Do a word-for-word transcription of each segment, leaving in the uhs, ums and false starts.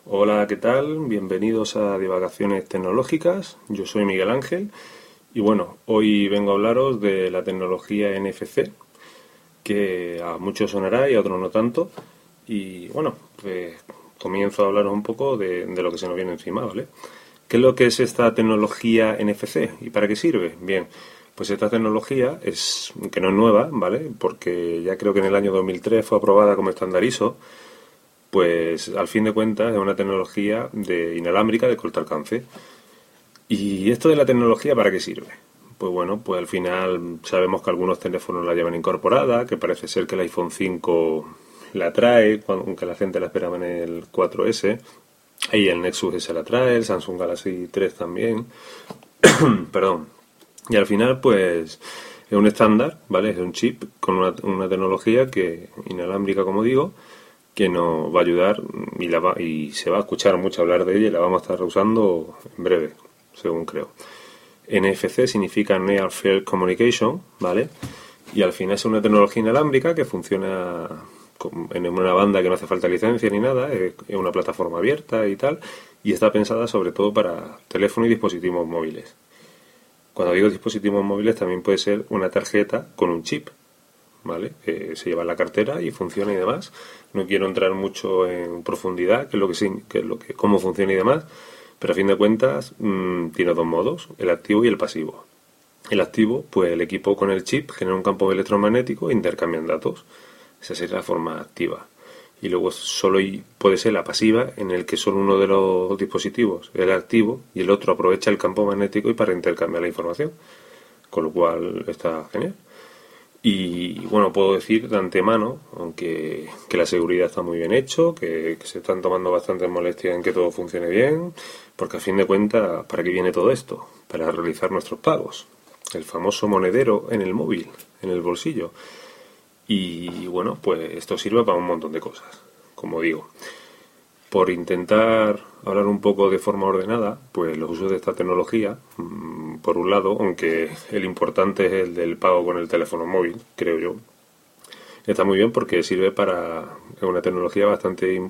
Hola, ¿qué tal? Bienvenidos a Divagaciones Tecnológicas. Yo soy Miguel Ángel y bueno, hoy vengo a hablaros de la tecnología N F C, que a muchos sonará y a otros no tanto. Y bueno, pues comienzo a hablaros un poco de, de lo que se nos viene encima, ¿vale? ¿Qué es lo que es esta tecnología N F C y para qué sirve? Bien, pues esta tecnología es que no es nueva, ¿vale? Porque ya creo que en el año dos mil tres fue aprobada como estándar I S O. Pues al fin de cuentas es una tecnología de inalámbrica de corto alcance. ¿Y esto de la tecnología para qué sirve? Pues bueno, pues al final sabemos que algunos teléfonos la llevan incorporada, que parece ser que el iPhone cinco la trae, aunque la gente la esperaba en el cuatro ese. Ahí el Nexus S la trae, el Samsung Galaxy tres también. Perdón. Y al final, pues, es un estándar, ¿vale? Es un chip con una, una tecnología que inalámbrica, como digo, que nos va a ayudar y, la va, y se va a escuchar mucho hablar de ella y la vamos a estar usando en breve, según creo. N F C significa Near Field Communication, ¿vale? Y al final es una tecnología inalámbrica que funciona en una banda que no hace falta licencia ni nada, es una plataforma abierta y tal, y está pensada sobre todo para teléfono y dispositivos móviles. Cuando digo dispositivos móviles también puede ser una tarjeta con un chip, ¿vale? Eh, se lleva en la cartera y funciona y demás. No quiero entrar mucho en profundidad, que es lo que, que es lo que cómo funciona y demás, pero a fin de cuentas mmm, tiene dos modos, el activo y el pasivo. El activo, pues el equipo con el chip genera un campo electromagnético e intercambian datos. Esa sería la forma activa. Y luego solo puede ser la pasiva, en el que solo uno de los dispositivos es el activo y el otro aprovecha el campo magnético y para intercambiar la información. Con lo cual está genial. Y bueno, puedo decir de antemano, aunque que la seguridad está muy bien hecho, que, que se están tomando bastantes molestias en que todo funcione bien, porque a fin de cuentas, ¿para qué viene todo esto? Para realizar nuestros pagos. El famoso monedero en el móvil, en el bolsillo. Y bueno, pues esto sirve para un montón de cosas, como digo. Por intentar hablar un poco de forma ordenada, pues los usos de esta tecnología, por un lado, aunque el importante es el del pago con el teléfono móvil, creo yo, está muy bien porque sirve para es una tecnología bastante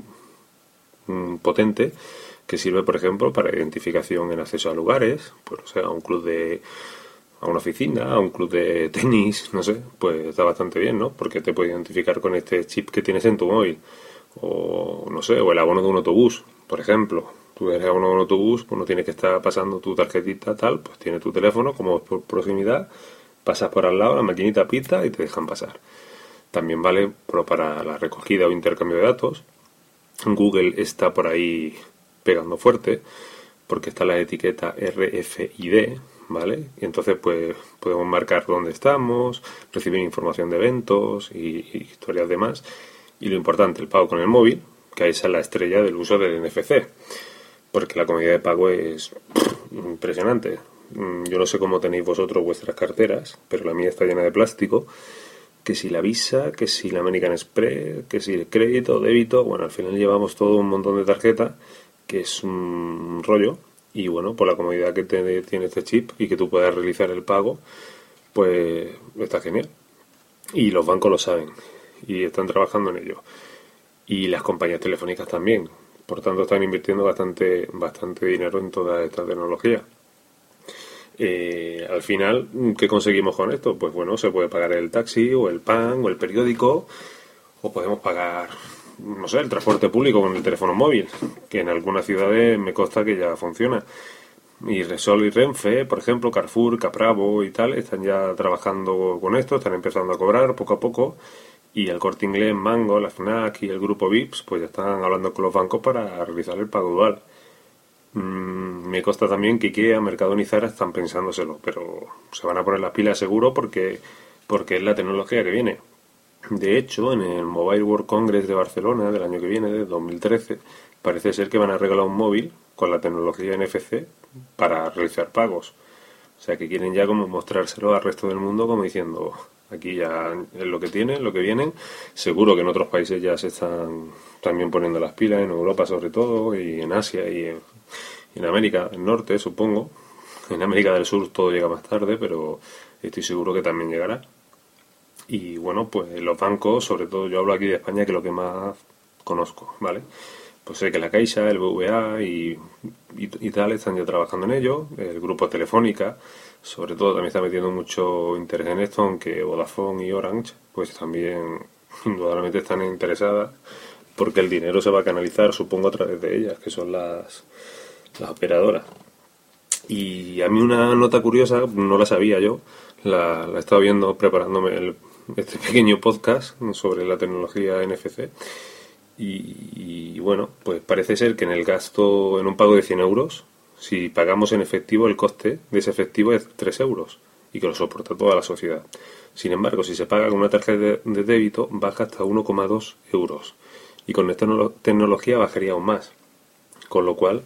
potente que sirve, por ejemplo, para identificación en acceso a lugares, pues o sea, a un club de a una oficina, a un club de tenis, no sé, pues está bastante bien, ¿no? Porque te puede identificar con este chip que tienes en tu móvil. O no sé, o el abono de un autobús, por ejemplo. Tú eres abono de un autobús, pues no tienes que estar pasando tu tarjetita tal, pues tienes tu teléfono, como por proximidad, pasas por al lado, la maquinita pita y te dejan pasar. También vale para la recogida o intercambio de datos. Google está por ahí pegando fuerte, porque está la etiqueta R F I D, ¿vale? Y entonces pues podemos marcar dónde estamos, recibir información de eventos y, y historias demás. Y lo importante, el pago con el móvil, que esa es la estrella del uso del N F C, porque la comodidad de pago es impresionante. Yo no sé cómo tenéis vosotros vuestras carteras, pero la mía está llena de plástico, que si la Visa, que si la American Express, que si el crédito, débito, bueno, al final llevamos todo un montón de tarjetas, que es un rollo, y bueno, por la comodidad que te, tiene este chip y que tú puedas realizar el pago, pues está genial. Y los bancos lo saben y están trabajando en ello, y las compañías telefónicas también, por tanto están invirtiendo bastante bastante dinero en toda esta tecnología. Eh, al final, ¿qué conseguimos con esto? Pues bueno, se puede pagar el taxi o el pan o el periódico, o podemos pagar, no sé, el transporte público con el teléfono móvil, que en algunas ciudades me consta que ya funciona. Y Repsol y Renfe, por ejemplo, Carrefour, Capravo y tal, están ya trabajando con esto, están empezando a cobrar poco a poco. Y el Corte Inglés, Mango, la FNAC y el grupo Vips, pues ya están hablando con los bancos para realizar el pago dual. Mm, me consta también que IKEA, Mercadona y Zara están pensándoselo, pero se van a poner las pilas seguro porque, porque es la tecnología que viene. De hecho, en el Mobile World Congress de Barcelona del año que viene, de dos mil trece, parece ser que van a regalar un móvil con la tecnología N F C para realizar pagos. O sea que quieren ya como mostrárselo al resto del mundo como diciendo, aquí ya es lo que tienen, lo que vienen. Seguro que en otros países ya se están también poniendo las pilas, en Europa sobre todo, y en Asia y en, y en América del Norte, supongo. En América del Sur todo llega más tarde, pero estoy seguro que también llegará. Y bueno, pues los bancos, sobre todo yo hablo aquí de España, que es lo que más conozco, ¿vale? Pues sé que la Caixa, el B V A y, y, y tal están ya trabajando en ello. El grupo Telefónica, sobre todo, también está metiendo mucho interés en esto, aunque Vodafone y Orange, pues también indudablemente están interesadas, porque el dinero se va a canalizar, supongo, a través de ellas, que son las, las operadoras. Y a mí una nota curiosa, no la sabía yo, la, la he estado viendo preparándome el, este pequeño podcast sobre la tecnología N F C. Y, y bueno, pues parece ser que en el gasto, en un pago de cien euros, si pagamos en efectivo, el coste de ese efectivo es tres euros y que lo soporta toda la sociedad. Sin embargo, si se paga con una tarjeta de, de débito, baja hasta uno coma dos euros. Y con esta tecnología bajaría aún más. Con lo cual,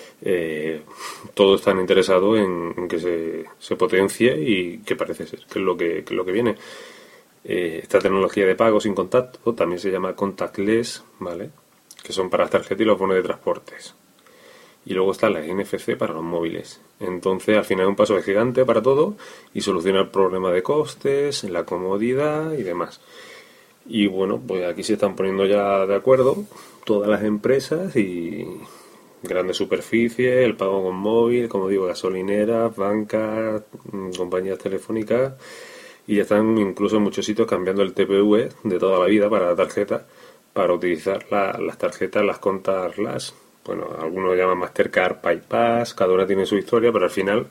eh, todos están interesados en, en que se, se potencie y que parece ser que es lo que, que, es lo que viene. Eh, esta tecnología de pago sin contacto también se llama contactless, ¿vale? Que son para las tarjetas y los bonos de transportes. Y luego está la N F C para los móviles. Entonces, al final es un paso de gigante para todo y soluciona el problema de costes, la comodidad y demás. Y bueno, pues aquí se están poniendo ya de acuerdo todas las empresas y grandes superficies, el pago con móvil, como digo, gasolineras, bancas, compañías telefónicas, y ya están incluso en muchos sitios cambiando el T P V de toda la vida para la tarjeta, para utilizar la, las tarjetas, las contarlas. Bueno, algunos llaman Mastercard, PayPass, cada una tiene su historia, pero al final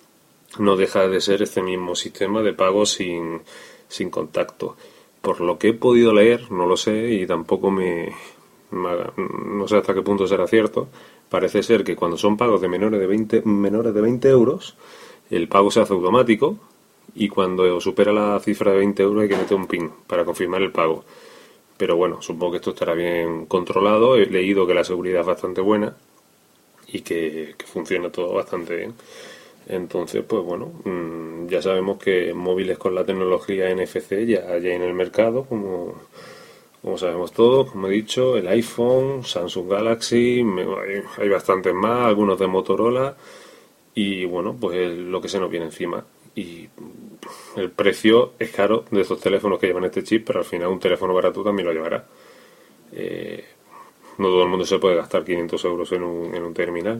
no deja de ser este mismo sistema de pago sin, sin contacto. Por lo que he podido leer, no lo sé y tampoco me, me no sé hasta qué punto será cierto, parece ser que cuando son pagos de menores de veinte, menores de veinte euros, el pago se hace automático y cuando supera la cifra de veinte euros hay que meter un PIN para confirmar el pago. Pero bueno, supongo que esto estará bien controlado. He leído que la seguridad es bastante buena y que, que funciona todo bastante bien. Entonces, pues bueno, mmm, ya sabemos que móviles con la tecnología N F C ya, ya hay en el mercado, como, como sabemos todos, como he dicho, el iPhone, Samsung Galaxy, me, hay, hay bastantes más, algunos de Motorola, y bueno, pues lo que se nos viene encima. Y el precio es caro de estos teléfonos que llevan este chip, pero al final un teléfono barato también lo llevará. Eh, no todo el mundo se puede gastar quinientos euros en un, en un terminal.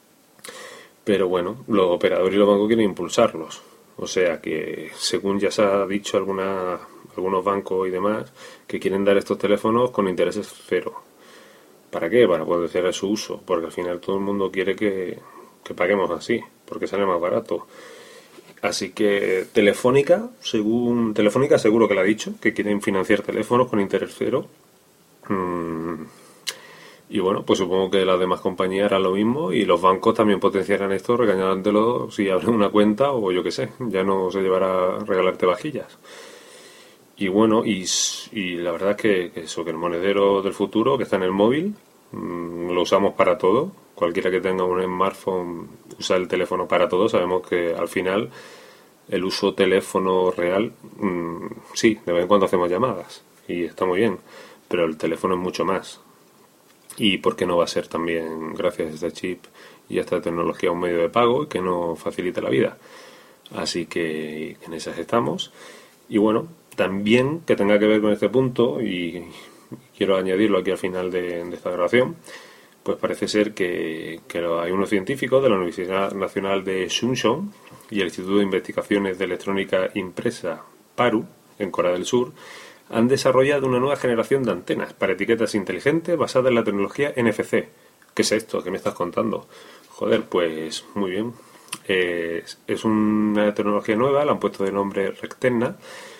Pero bueno, los operadores y los bancos quieren impulsarlos. O sea que, según ya se ha dicho alguna, algunos bancos y demás, que quieren dar estos teléfonos con intereses cero. ¿Para qué? Para poder hacer su uso. Porque al final todo el mundo quiere que, que paguemos así, porque sale más barato. Así que Telefónica, según Telefónica seguro que lo ha dicho, que quieren financiar teléfonos con interés cero. Mm. Y bueno, pues supongo que las demás compañías harán lo mismo y los bancos también potenciarán esto regañándolo si abren una cuenta o yo qué sé, ya no se llevará a regalarte vajillas. Y bueno, y, y la verdad es que, que eso, que el monedero del futuro que está en el móvil, mmm, lo usamos para todo. Cualquiera que tenga un smartphone usa el teléfono para todo. Sabemos que al final el uso teléfono real, mmm, sí, de vez en cuando hacemos llamadas y está muy bien, pero el teléfono es mucho más. Y por qué no va a ser también, gracias a este chip y a esta tecnología, un medio de pago que nos facilite la vida. Así que en esas estamos. Y bueno, también que tenga que ver con este punto, y quiero añadirlo aquí al final de, de esta grabación, pues parece ser que, que hay unos científicos de la Universidad Nacional de Chungcheong y el Instituto de Investigaciones de Electrónica Impresa PARU, en Corea del Sur, han desarrollado una nueva generación de antenas para etiquetas inteligentes basada en la tecnología N F C. ¿Qué es esto? ¿Qué me estás contando? Joder, pues muy bien. Eh, es una tecnología nueva, la han puesto de nombre Rectenna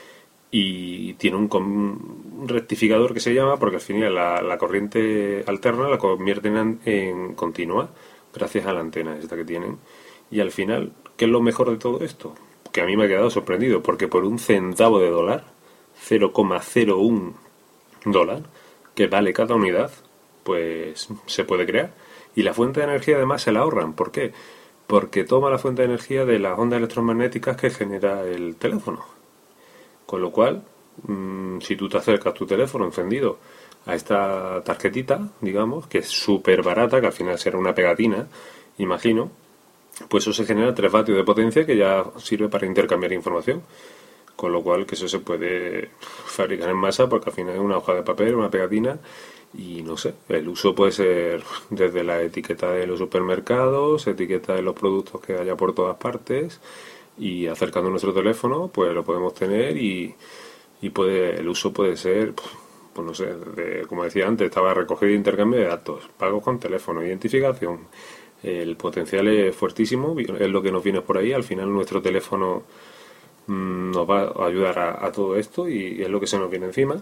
y tiene un, un rectificador que se llama, porque al final la, la corriente alterna la convierten en, en continua gracias a la antena esta que tienen. Y al final, ¿qué es lo mejor de todo esto? Que a mí me ha quedado sorprendido, porque por un centavo de dólar, cero coma cero uno dólar, que vale cada unidad, pues se puede crear. Y la fuente de energía además se la ahorran. ¿Por qué? Porque toma la fuente de energía de las ondas electromagnéticas que genera el teléfono. Con lo cual, mmm, si tú te acercas tu teléfono encendido a esta tarjetita, digamos, que es súper barata, que al final será una pegatina, imagino, pues eso se genera tres vatios de potencia que ya sirve para intercambiar información. Con lo cual que eso se puede fabricar en masa porque al final es una hoja de papel, una pegatina Y no sé, el uso puede ser desde la etiqueta de los supermercados, etiqueta de los productos que haya por todas partes, y acercando nuestro teléfono pues lo podemos tener y, y puede el uso puede ser, pues no sé, de, como decía antes, estaba recogido intercambio de datos, pagos con teléfono, identificación. El potencial es fuertísimo, es lo que nos viene por ahí. Al final nuestro teléfono mmm, nos va a ayudar a, a todo esto y es lo que se nos viene encima.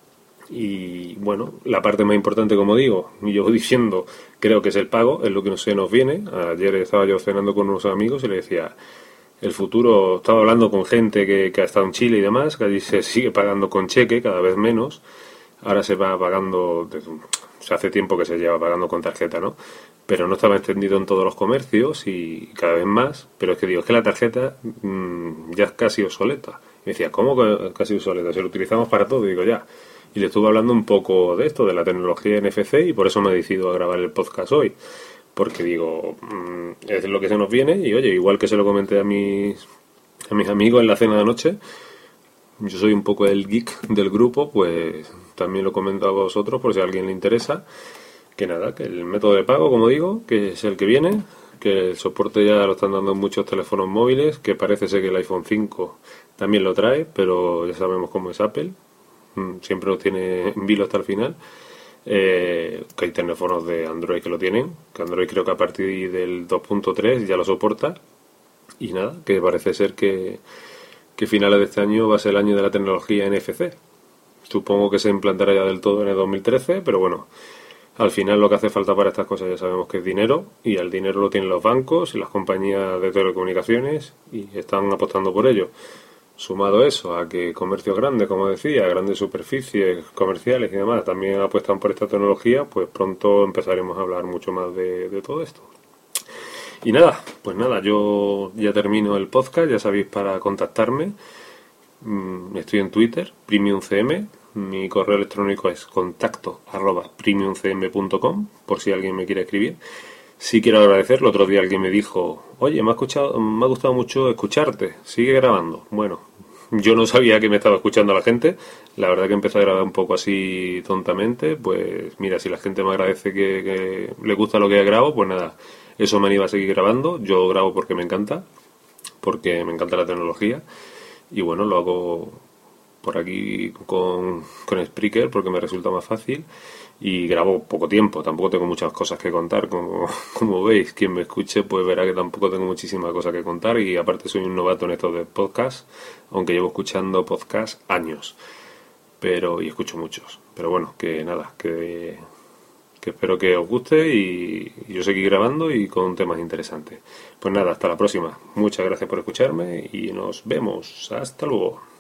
Y bueno, la parte más importante, como digo, yo diciendo, creo que es el pago, es lo que no se nos viene. Ayer estaba yo cenando con unos amigos y le decía, el futuro, estaba hablando con gente que, que ha estado en Chile y demás, que allí se sigue pagando con cheque, cada vez menos. Ahora se va pagando, se hace tiempo que se lleva pagando con tarjeta, ¿no? Pero no estaba extendido en todos los comercios y cada vez más. Pero es que digo, es que la tarjeta mmm, ya es casi obsoleta. Y me decía, ¿cómo que casi obsoleta? Si lo utilizamos para todo, y digo, ya. Y le estuve hablando un poco de esto, de la tecnología N F C, y por eso me he decidido a grabar el podcast hoy. Porque digo, mmm, es lo que se nos viene, y oye, igual que se lo comenté a mis, a mis amigos en la cena de anoche, yo soy un poco el geek del grupo, pues también lo comento a vosotros por si a alguien le interesa. Que nada, que el método de pago, como digo, que es el que viene, que el soporte ya lo están dando en muchos teléfonos móviles, que parece ser que el iPhone cinco también lo trae, pero ya sabemos cómo es Apple, siempre lo tiene en vilo hasta el final. Eh, que hay teléfonos de Android que lo tienen, que Android creo que a partir del dos punto tres ya lo soporta, y nada, que parece ser que, que finales de este año va a ser el año de la tecnología N F C. Supongo que se implantará ya del todo en el dos mil trece, pero bueno, al final lo que hace falta para estas cosas ya sabemos que es dinero, y el dinero lo tienen los bancos y las compañías de telecomunicaciones y están apostando por ello. Sumado eso a que comercios grandes, como decía, grandes superficies comerciales y demás también apuestan por esta tecnología, pues pronto empezaremos a hablar mucho más de, de todo esto. Y nada, pues nada, yo ya termino el podcast, ya sabéis para contactarme. Estoy en Twitter, PremiumCM, mi correo electrónico es contacto arroba premiumcm punto com, por si alguien me quiere escribir. Sí quiero agradecer, el otro día alguien me dijo, oye, me ha, escuchado, me ha gustado mucho escucharte, sigue grabando. Bueno, yo no sabía que me estaba escuchando la gente, la verdad que empecé a grabar un poco así tontamente, pues mira, si la gente me agradece que, que le gusta lo que grabo, pues nada, eso me anima a seguir grabando. Yo grabo porque me encanta, porque me encanta la tecnología, y bueno, lo hago por aquí con, con Spreaker porque me resulta más fácil. Y grabo poco tiempo, tampoco tengo muchas cosas que contar, como, como veis, quien me escuche pues verá que tampoco tengo muchísimas cosas que contar, y aparte soy un novato en esto de podcast, aunque llevo escuchando podcast años, pero y escucho muchos, pero bueno, que nada, que, que espero que os guste y, y yo seguir grabando y con temas interesantes. Pues nada, hasta la próxima, muchas gracias por escucharme y nos vemos, hasta luego.